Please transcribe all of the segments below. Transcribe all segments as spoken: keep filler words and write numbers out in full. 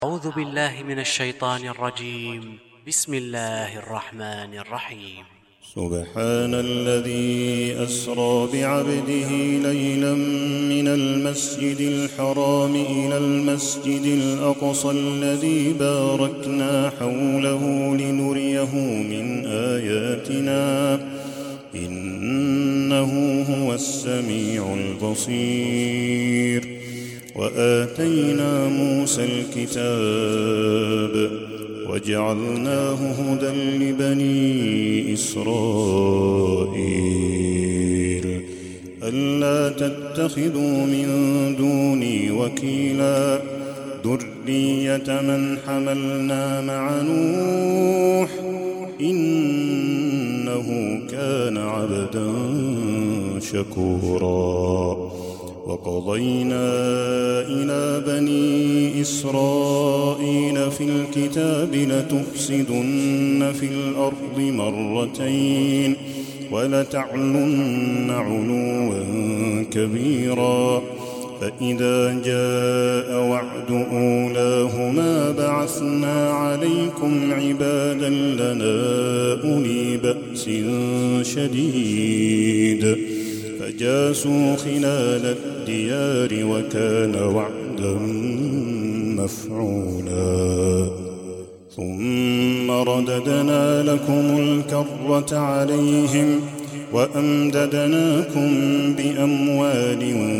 أعوذ بالله من الشيطان الرجيم. بسم الله الرحمن الرحيم. سبحان الذي أسرى بعبده ليلا من المسجد الحرام إلى المسجد الأقصى الذي باركنا حوله لنريه من آياتنا إنه هو السميع البصير. وآتينا موسى الكتاب وجعلناه هدى لبني إسرائيل ألا تتخذوا من دوني وكيلا ذرية من حملنا مع نوح إنه كان عبدا شكورا. وقضينا إلى بني إسرائيل في الكتاب لتفسدن في الأرض مرتين ولتعلن علوا كبيرا فإذا جاء وعد أولاهما بعثنا عليكم عبادا لنا أولي بأس شديد فجاسوا خلال الديار وكان وعدا مفعولا. ثم رددنا لكم الكرة عليهم وأمددناكم بأموال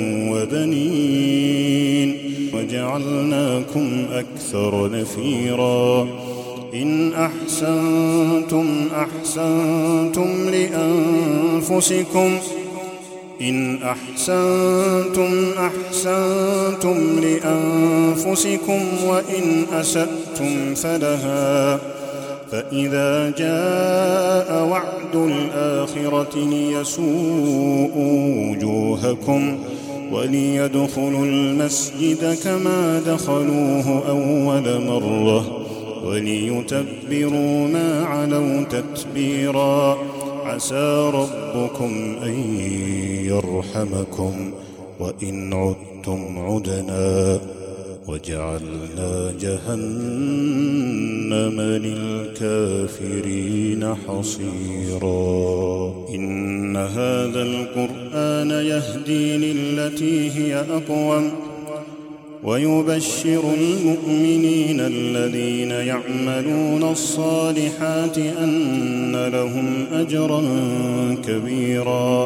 وبنين وجعلناكم أكثر نفيرا. إن أحسنتم أحسنتم لأنفسكم إن أحسنتم أحسنتم لأنفسكم وإن أسأتم فلها فإذا جاء وعد الآخرة ليسوءوا وجوهكم وليدخلوا المسجد كما دخلوه أول مرة وليتبروا ما علوا تتبيرا. عسى ربكم أن يرحمكم وإن عدتم عدنا وجعلنا جهنم للكافرين حصيرا. إن هذا القرآن يهدي للتي هي أقوم ويبشر المؤمنين الذين يعملون الصالحات أن لهم أجرا كبيرا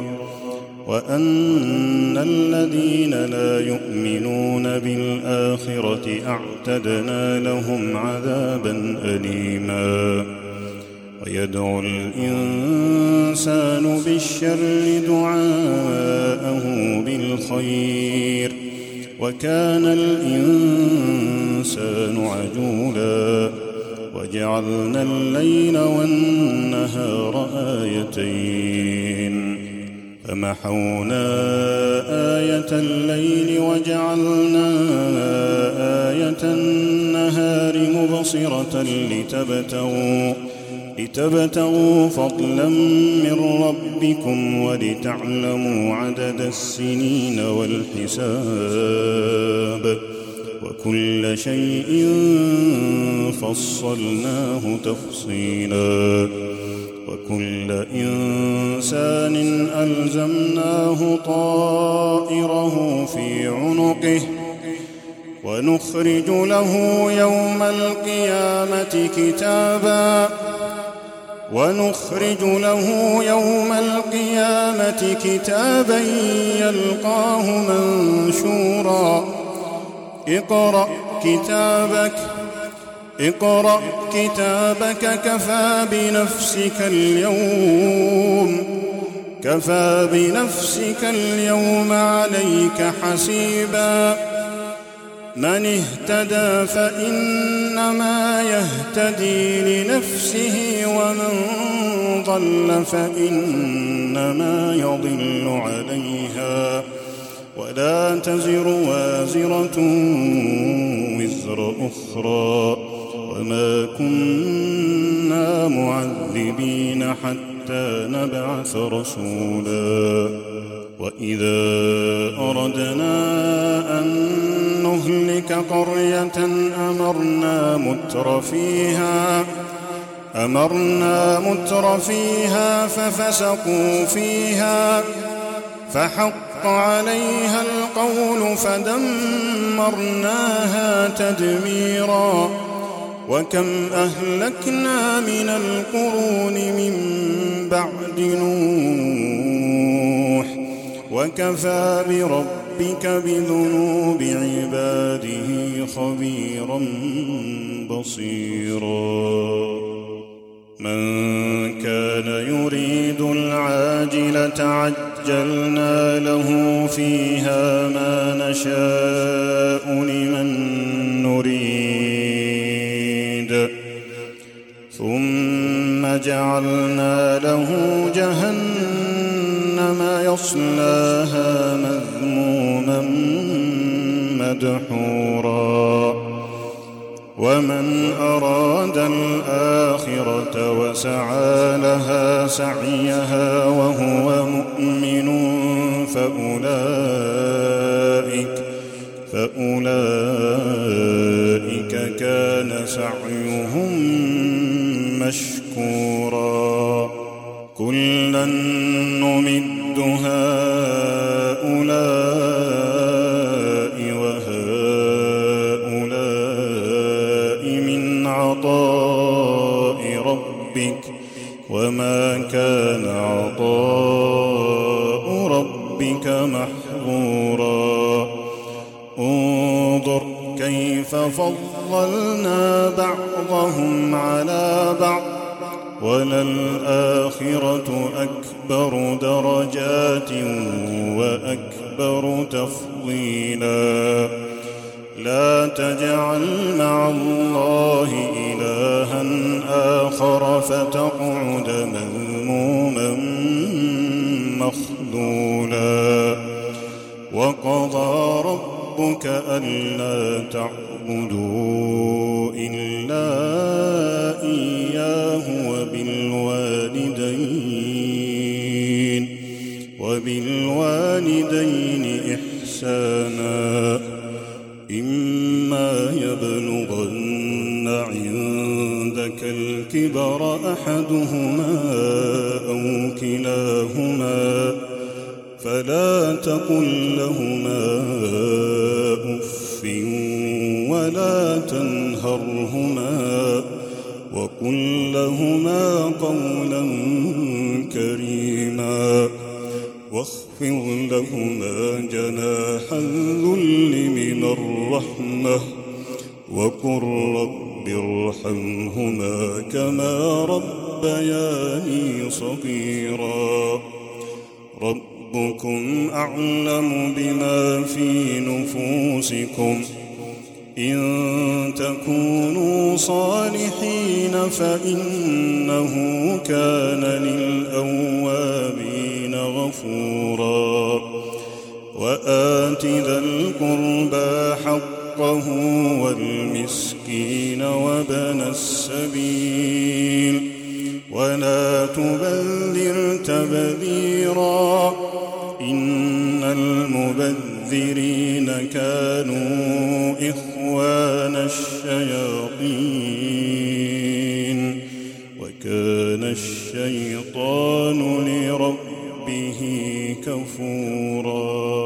وأن الذين لا يؤمنون بالآخرة أعتدنا لهم عذابا أليما. ويدعو الإنسان بالشر دعاءه بالخير وكان الإنسان عجولا. وجعلنا الليل والنهار آيتين فمحونا آية الليل وجعلنا آية النهار مبصرة لتبتغوا لتبتغوا فضلا من ربكم ولتعلموا عدد السنين والحساب وكل شيء فصلناه تفصيلا. وكل إنسان ألزمناه طائره في عنقه ونخرج له يوم القيامة كتابا ونخرج له يوم القيامة كتابا يلقاه منشورا. اقرأ كتابك اقرأ كتابك كفى بنفسك اليوم كفى بنفسك اليوم عليك حسيبا. من اهتدى فإنما يهتدي لنفسه ومن ضل فإنما يضل عليها ولا تزر وازرة وزر أخرى وما كنا معذبين حتى نبعث رسولا. وإذا أردنا أن نهلك قرية أمرنا متر فيها أمرنا متر فيها ففسقوا فيها فحق عليها القول فدمرناها تدميرا وكم أهلكنا من القرون من بعد نوح وكفى بربك بذنوب عباده خبيرا بصيرا من كان يريد العاجلة عجلنا له فيها ما نشاء لمن نريد ثم جعلنا له جهنم يصلاها مذموما مدحورا ومن أراد الآخرة وسعى لها سعيها وهو مؤمن فأولئك فأولئك كان سعيهم مشكورا كلا نمد هؤلاء وهؤلاء من عطاء ربك وما كان عطاء ربك محظورا انظر كيف فضلنا بعضهم على بعض وللآخرة أكبر درجات وأكبر تفضيلا لا تجعل مع الله إلها آخر فتقعد مذموما مخذولا وقضى ربك ألا تعبدوا إلا إياه وبالوالدين وبالوالدين إحسانا إما يبلغن عندك الكبر أحدهما أو كلاهما فلا تقل لهما أف ولا تنهرهما وقل لهما قولا كريما واخفض لهما جناح الذل من الرحمة وقل رب ارحمهما كما ربياني صغيرا ربكم أعلم بما في نفوسكم إن تكونوا صالحين فإنه كان للأوابين غفورا وآت ذا القربى حقه والمسكين وابن السبيل ولا تبذر تبذيرا إن المبذرين كانوا إخوان الشياطين وكان الشيطان لربه كفورا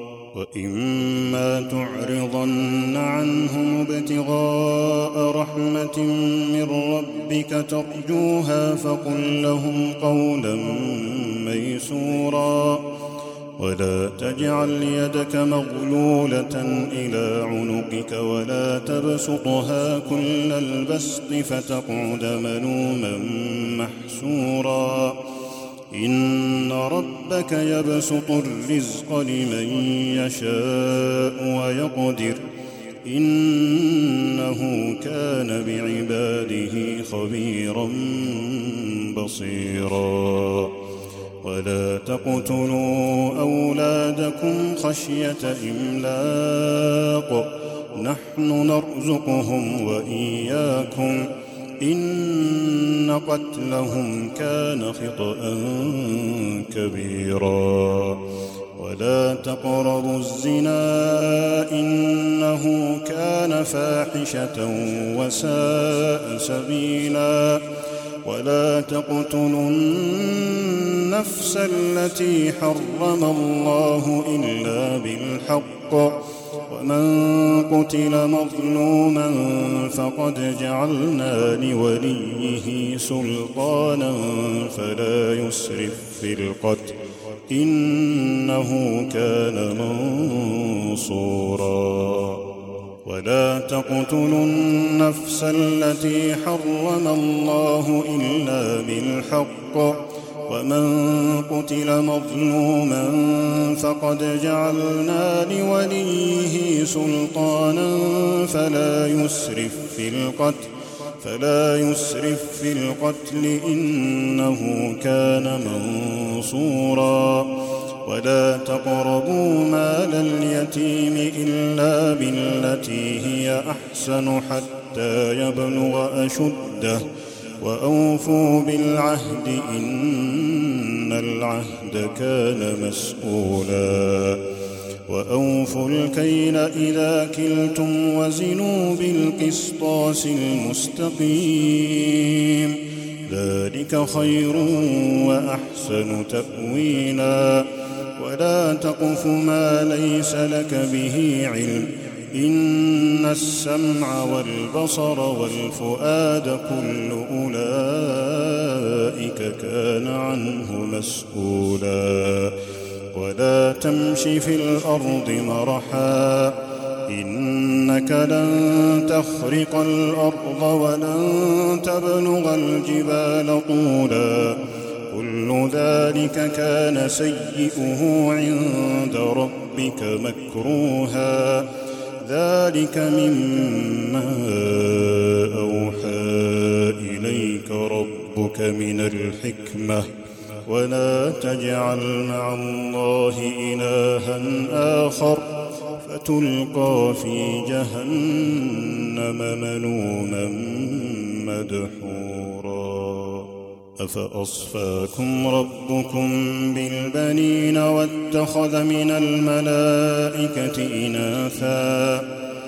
وإما تعرضن عنهم ابتغاء رحمة من ربك ترجوها فقل لهم قولا ميسورا ولا تجعل يدك مغلولة إلى عنقك ولا تبسطها كل البسط فتقعد ملوما محسورا إن ربك يبسط الرزق لمن يشاء ويقدر إنه كان بعباده خبيرا بصيرا ولا تقتلوا أولادكم خشية إملاق نحن نرزقهم وإياكم إن قتلهم كان خطأ كبيرا ولا تقربوا الزنا إنه كان فاحشة وساء سبيلا ولا تقتلوا النفس التي حرم الله إلا بالحق ومن قتل مظلوما فقد جعلنا لوليه سلطانا فلا يسرف في القتل إنه كان منصورا ولا تقتلوا النفس التي حرم الله إلا بالحق ومن قتل مظلوما فقد جعلنا لوليه سلطانا فلا يسرف في القتل فلا يسرف في القتل إنه كان منصورا ولا تقربوا مال اليتيم إلا بالتي هي أحسن حتى يبلغ أشده وأوفوا بالعهد إن العهد كان مسؤولا وأوفوا الكيل إذا كلتم وزنوا بالقسطاس المستقيم ذلك خير وأحسن تأويلا ولا تقف ما ليس لك به علم إن السمع والبصر والفؤاد كل أولئك كان عنه مسؤولا ولا تمش في الأرض مرحا إنك لن تخرق الأرض ولن تبلغ الجبال طولا كل ذلك كان سيئه عند ربك مكروها ذلك مما أوحى إليك ربك من الحكمة ولا تجعل مع الله إلها آخر فتلقى في جهنم ملوما مدحورا أفأصفاكم ربكم بالبنين واتخذ من الملائكة إناثا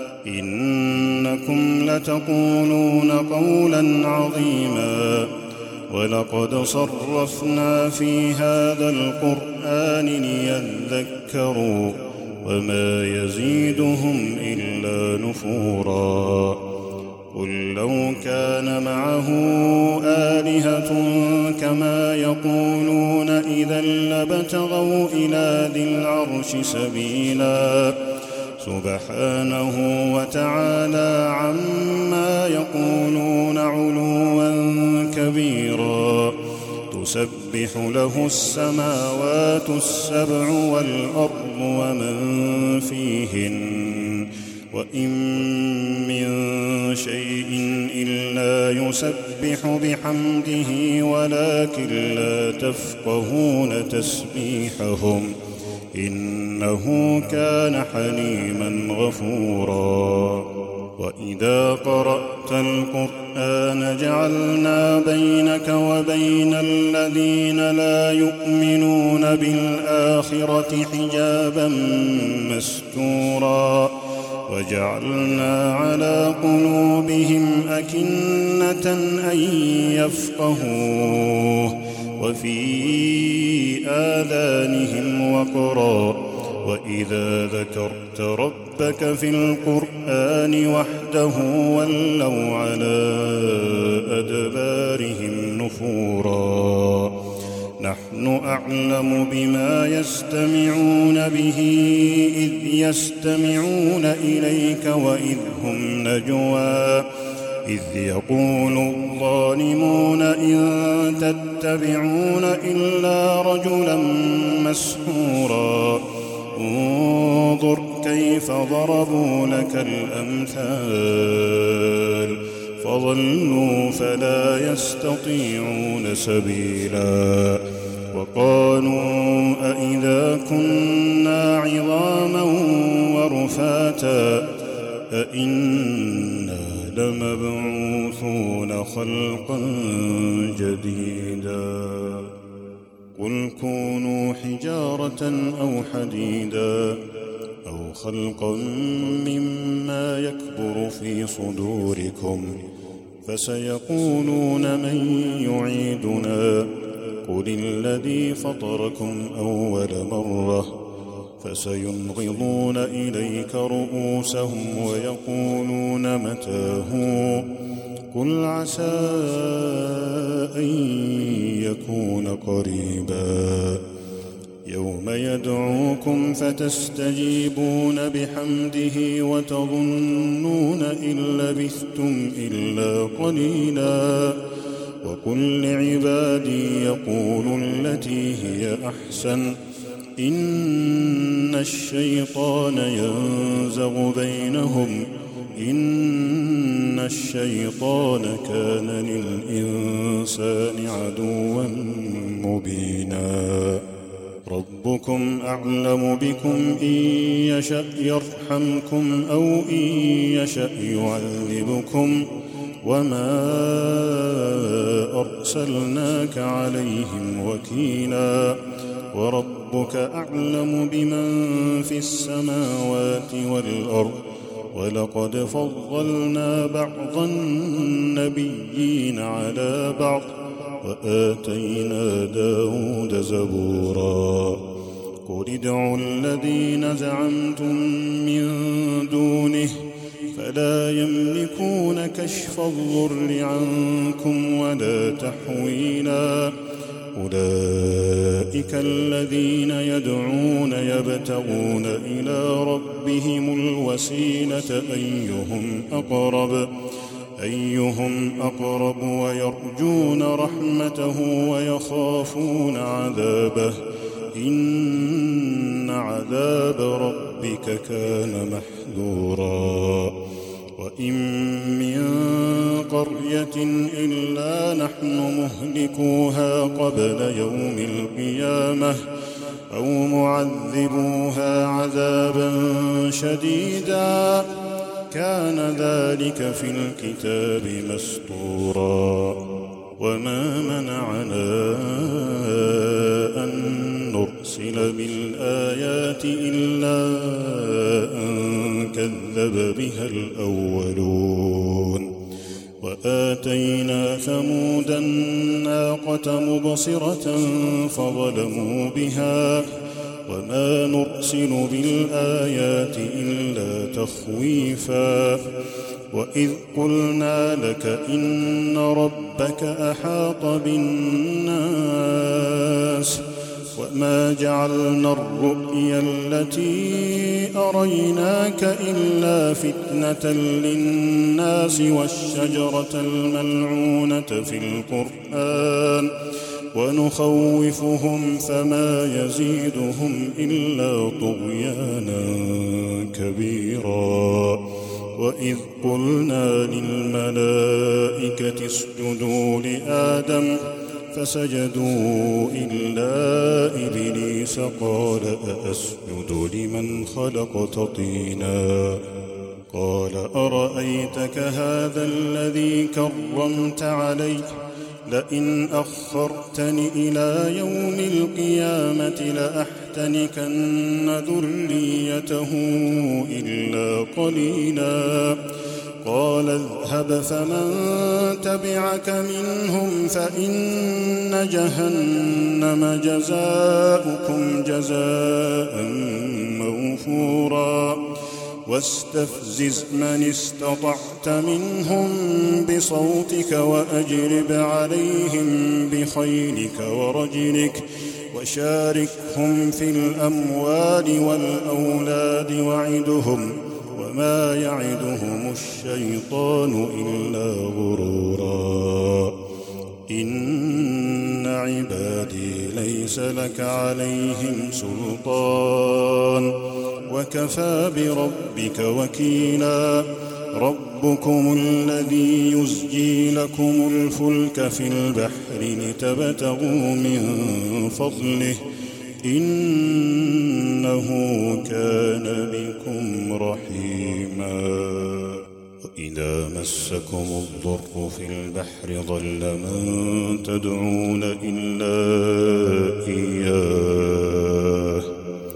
إنكم لتقولون قولا عظيما ولقد صرفنا في هذا القرآن ليذكروا وما يزيدهم إلا نفورا قل لو كان معه آلهة كما يقولون إذا لابتغوا إلى ذي العرش سبيلا سبحانه وتعالى عما يقولون علوا كبيرا تسبح له السماوات السبع والأرض ومن فيهن وإن من شيء إلا يسبح بحمده ولكن لا تفقهون تسبيحهم إنه كان حليما غفورا وإذا قرأت القرآن جعلنا بينك وبين الذين لا يؤمنون بالآخرة حجابا مستورا وجعلنا على قلوبهم أكنة أن يفقهوه وفي آذانهم وقرا وإذا ذكرت ربك في القرآن وحده ولوا على أدبارهم نفورا نحن أعلم بما يستمعون به إذ يستمعون إليك وإذ هم نجوى إذ يقول الظالمون إن تتبعون إلا رجلا مسحورا انظر كيف ضربوا لك الأمثال فضلوا فلا يستطيعون سبيلا وقالوا أإذا كنا عظاما ورفاتا أإنا لمبعوثون خلقا جديدا قل كونوا حجارة أو حديدا أو خلقا مما يكبر في صدوركم فسيقولون من يعيدنا قل الذي فطركم أول مرة فسينغضون إليك رؤوسهم ويقولون متى هو قل عسى أن يكون قريبا يوم يدعوكم فتستجيبون بحمده وتظنون إن لبثتم إلا قليلا وقل لعبادي يقولوا التي هي أحسن إن الشيطان ينزغ بينهم إن الشيطان كان للإنسان عدوا مبينا ربكم أعلم بكم إن يشأ يرحمكم أو إن يشأ يعذبكم وما أرسلناك عليهم وكيلا وربك أعلم بمن في السماوات والأرض ولقد فضلنا بعض النبيين على بعض وآتينا داود زبورا قل ادعوا الذين زعمتم من دونه فلا يملكون كشف الضر عنكم ولا تحويلا أولئك الذين يدعون يبتغون إلى ربهم الوسيلة أيهم أقرب أيهم أقرب ويرجون رحمته ويخافون عذابه إن عذاب ربك كان محذورا وإن من قرية إلا نحن مهلكوها قبل يوم القيامة أو معذبوها عذابا شديدا كان ذلك في الكتاب مسطورا وما منعنا أن نرسل بالآيات إلا أن كذب بها الأولون وآتينا ثمود الناقة مبصرة فظلموا بها وما نرسل بالآيات إلا تخويفا وإذ قلنا لك إن ربك أحاط بالناس وما جعلنا الرؤيا التي أريناك إلا فتنة للناس والشجرة الملعونة في القرآن ونخوفهم فما يزيدهم إلا طغيانا كبيرا وإذ قلنا للملائكة اسجدوا لآدم فسجدوا إلا إبليس قال أأسجد لمن خلقت طينا قال أرأيتك هذا الذي كرمت عليه لئن أخرتني إلى يوم القيامة لأحتنكن ذريته إلا قليلا قال اذهب فمن تبعك منهم فإن جهنم جزاؤكم جزاء موفورا واستفزز من استطعت منهم بصوتك وأجلب عليهم بخيلك ورجلك وشاركهم في الأموال والأولاد وعدهم وما يعدهم الشيطان إلا غرورا إن عبادي ليس لك عليهم سلطان وكفى بربك وكيلا ربكم الذي يزجي لكم الفلك في البحر لتبتغوا من فضله إنه كان بكم رحيما إذا مسكم الضر في البحر ضل من تدعون إلا إياه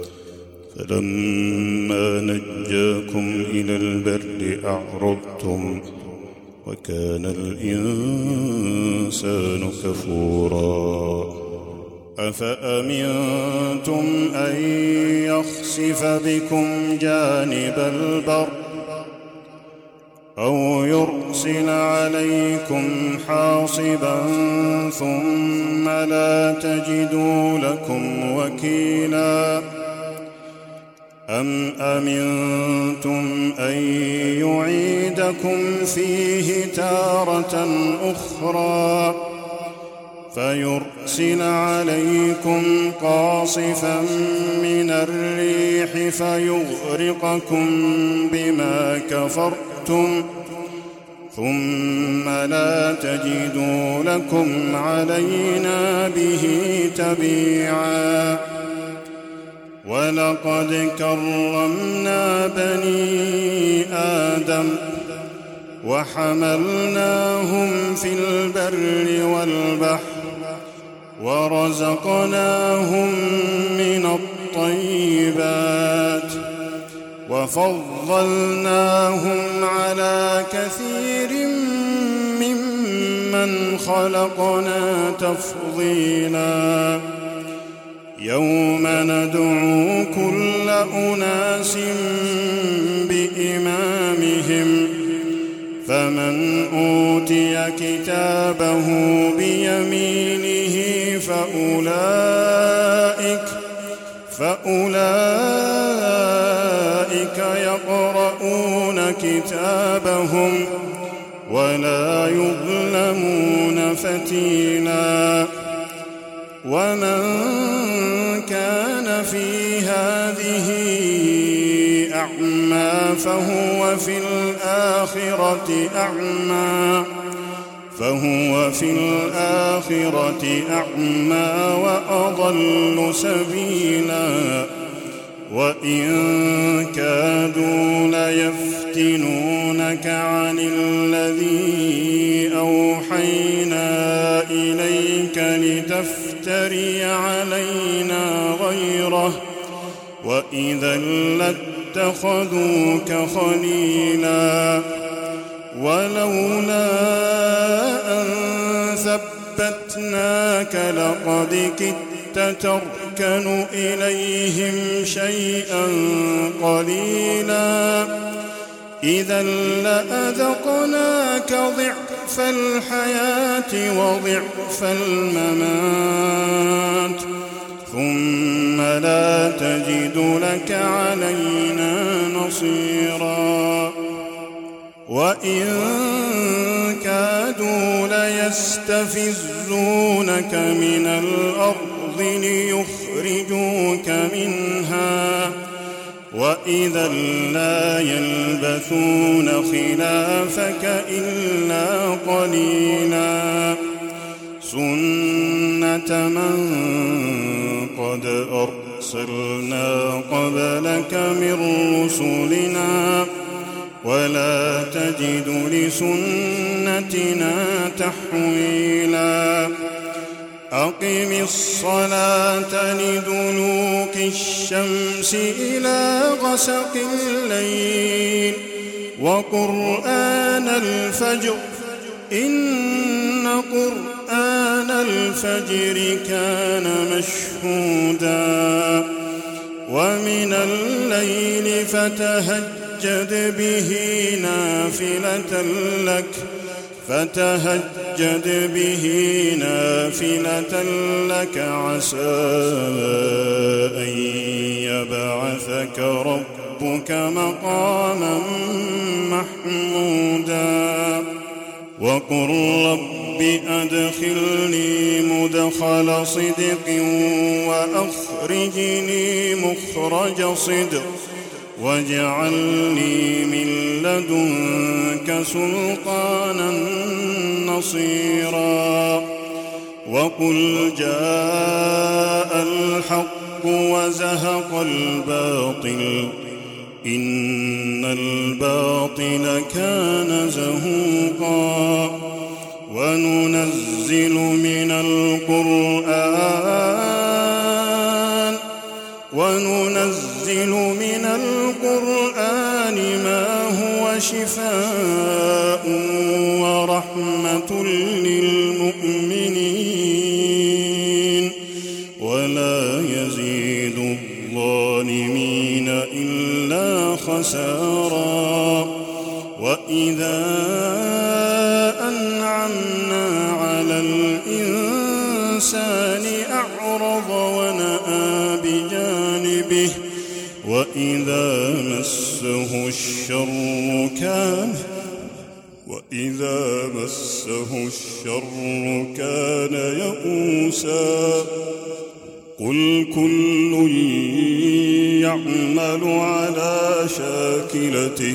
فلما نجاكم إلى البر أعرضتم وكان الإنسان كفورا أفأمنتم أن يخسف بكم جانب البر أو يرسل عليكم حاصبا ثم لا تجدوا لكم وكيلا أم أمنتم أن يعيدكم فيه تارة أخرى فيرسل عليكم قاصفا من الريح فيغرقكم بما كفرتم ثم لا تجدوا لكم علينا به تبيعا ولقد كرمنا بني آدم وحملناهم في البر والبحر ورزقناهم من الطيبات وفضلناهم على كثير ممن خلقنا تفضيلا يوم ندعو كل أناس بإمامهم فمن أوتي كتابه بيمينه فأولئك فأولئك يقرؤون كتابهم ولا يظلمون فتيلا ومن كان في هذه أعمى فهو في الآخرة أعمى فهو في الآخرة أعمى وأضل سبيلا وإن كادوا ليفتنونك عن الذي أوحينا إليك لتفتري علينا غيره وإذا لاتخذوك خليلا ولولا أن ثبتناك لقد كدت تركن إليهم شيئا قليلا إذا لأذقناك ضعف الحياة وضعف الممات ثم لا تجد لك علينا نصيرا وإن كادوا ليستفزونك من الأرض ليخرجوك منها وإذا لا يلبثون خلافك إلا قليلا سنة من قد أرسلنا قبلك من رسلنا ولا تجد لسنتنا تحويلا أقم الصلاة لدلوك الشمس إلى غسق الليل وقرآن الفجر إن قرآن الفجر كان مشهودا ومن الليل فتهجد به نافلة لك فتهجد به نافلة لك عسى أن يبعثك ربك مقاما محمودا وقل رب أدخلني مدخل صدق وأخرجني مخرج صدق واجعلني من لدنك سلطانا نصيرا وقل جاء الحق وزهق الباطل إن الباطل كان زهوقا وننزل من القرآن وننزل من القرآن ما هو شفاء ورحمة للمؤمنين ولا يزيد الظالمين إلا خسارا وإذا أنعمنا على الإنسان أعرض ونأى بجانبه وإذا مسه الشر كان وإذا مسه الشر كان يئوسا قل كل يعمل على شاكلته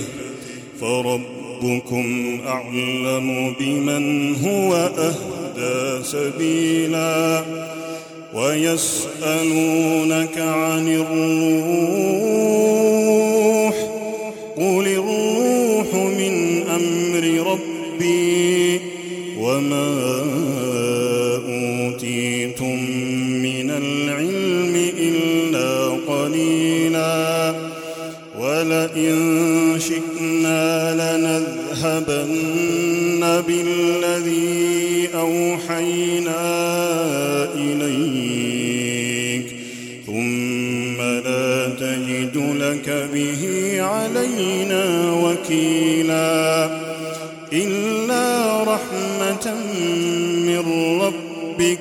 فربكم أعلم بمن هو أهدى سبيلا ويسألونك عن الروح قل الروح من أمر ربي وما أوتيتم من العلم إلا قليلا ولئن شئنا لنذهبن بالذي أوحينا إليك ثم لا تجد لك به علينا وكيلا إلا رحمة من ربك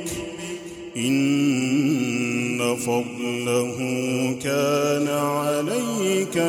إن فضله كان عليك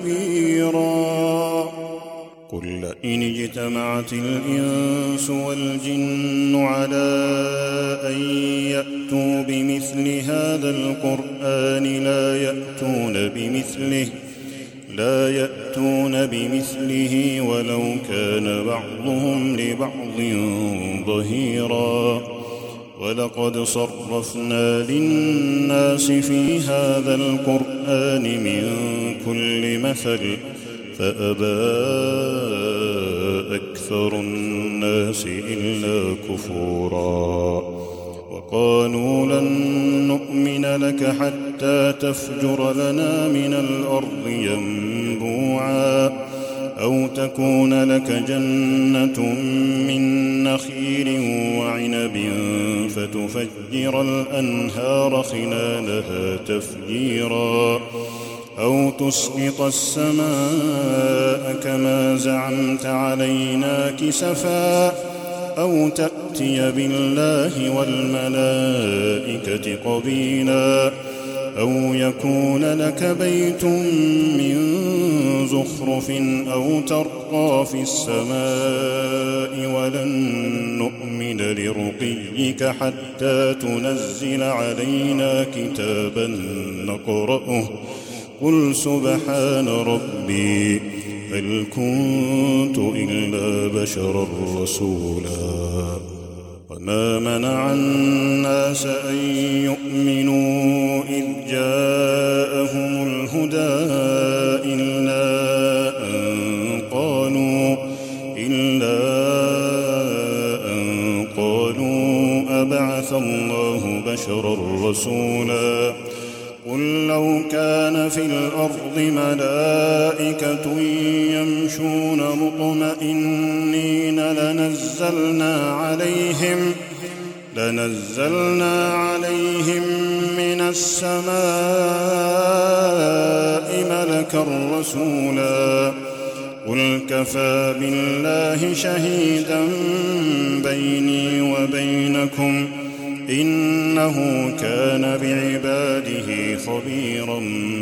كبيرا قل إن اجتمعت الإنس والجن على أن يأتوا بمثل هذا القرآن لا يأتون بمثله لا يأتون بمثله ولو كان بعضهم لبعض ظهيرا ولقد صرفنا للناس في هذا القرآن من كل مثل فأبى أكثر الناس إلا كفورا وقالوا لن نؤمن لك حتى تفجر لنا من الأرض ينبوعا أو تكون لك جنة من نخيل وعنب فتفجر الأنهار خلالها تفجيرا أو تسقط السماء كما زعمت علينا كسفا أو تأتي بالله والملائكة قبيلا أو يكون لك بيت من زخرف أو ترقى في السماء ولن نؤمن لرقيك حتى تنزل علينا كتابا نقرأه قل سبحان ربي هل كنت إلا بشرا رسولا وما منع الناس أن يؤمنوا إذ جاءهم الهدى إلا أن قالوا إلا أن قالوا أبعث الله بشرا رسولا قل لو كان في الأرض ملائكة يمشون مطمئنين لنزلنا عليهم لنزلنا عليهم من السماء ملكا رسولا قل كفى بالله شهيدا بيني وبينكم إنه كان بعباده خبيرا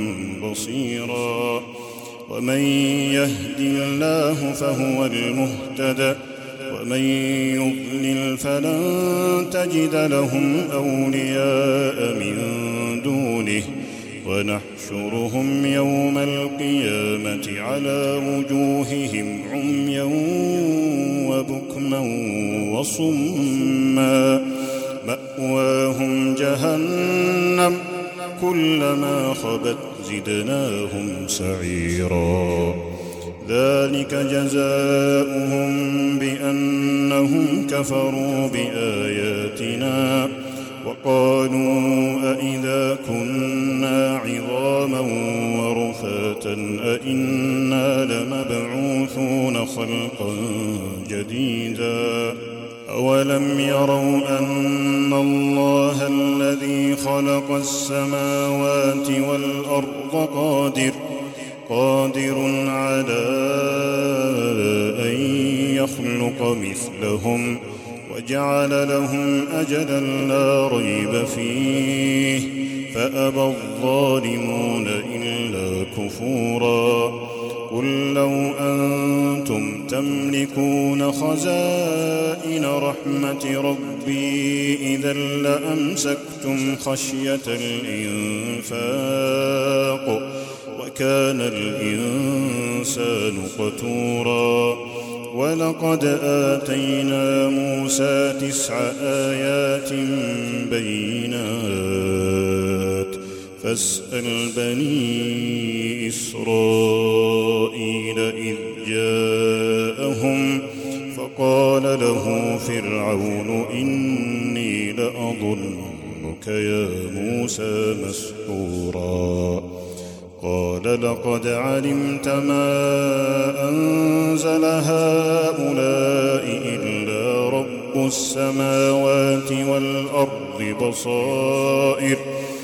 بصيرا ومن يهد الله فهو المهتد ومن يضلل فلن تجد لهم أولياء من دونه ونحشرهم يوم القيامة على وجوههم عميا وبكما وصما مأواهم جهنم كلما خبت وزدناهم سعيرا ذلك جزاؤهم بأنهم كفروا بآياتنا وقالوا أئذا كنا عظاما ورفاتا أئنا لمبعوثون خلقا جديدا أولم يروا أن الله الذي خلق السماوات والأرض قادر قادر على أن يخلق مثلهم وجعل لهم أجلا لا ريب فيه فأبى الظالمون إلا كفورا قل لو أنتم تملكون خزائن رحمة ربي إذا لأمسكتم خشية الإنفاق وكان الإنسان قتورا ولقد آتينا موسى تسع آيات بينات فاسأل بني إسرائيل إذ جاءهم فقال له فرعون إني لأظنك يا موسى مسحورا قال لقد علمت ما أنزل هؤلاء إلا رب السماوات والأرض بصائر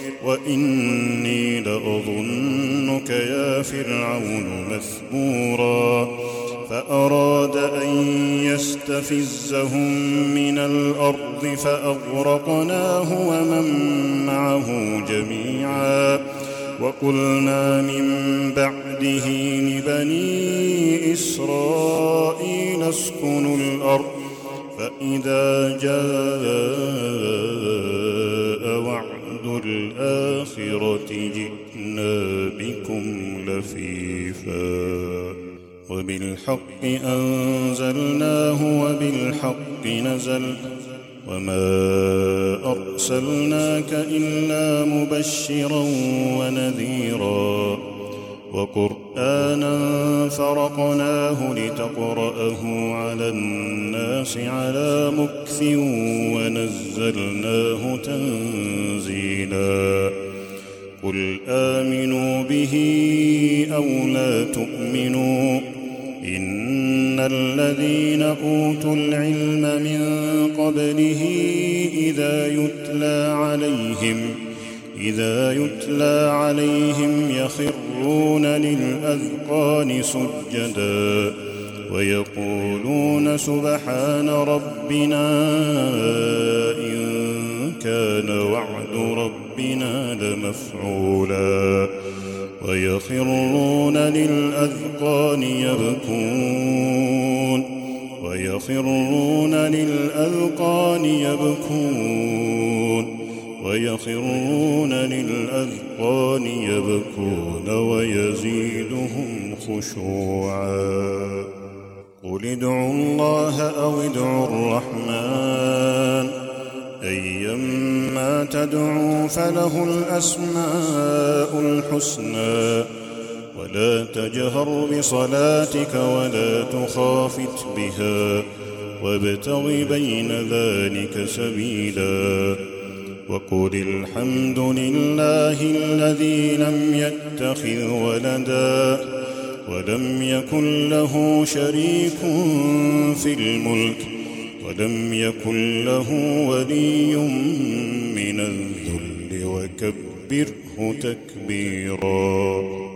وإني لأظنك يا فرعون مثبورا فأراد أن يستفزهم من الأرض فأغرقناه ومن معه جميعا وقلنا من بعده لبني إسرائيل اسكنوا الأرض فإذا جاء وعد الآخرة جئنا بكم لفيفا وبالحق أنزلناه وبالحق نزل وما أرسلناك إلا مبشرا ونذيرا وقرآنا فرقناه لتقرأه على الناس على مكث ونزلناه تنزيلا قل آمنوا به أو لا تؤمنوا إن الذين أوتوا العلم من قبله إذا يتلى عليهم إذا يتلى عليهم يخرون للأذقان سجدا ويقولون سبحان ربنا إن كان وعد ربنا لمفعولا ويخرون للأذقان يبكون ويخرون للأذقان يبكون ويخرون للأذقان يبكون ويزيدهم خشوعا قل ادعوا الله أو ادعوا الرحمن أيما تدعوا فله الأسماء الحسنى ولا تجهر بصلاتك ولا تخافت بها وابتغ بين ذلك سبيلا وقل الحمد لله الذي لم يتخذ ولدا ولم يكن له شريك في الملك ولم يكن له ولي من الذل وكبره تكبيرا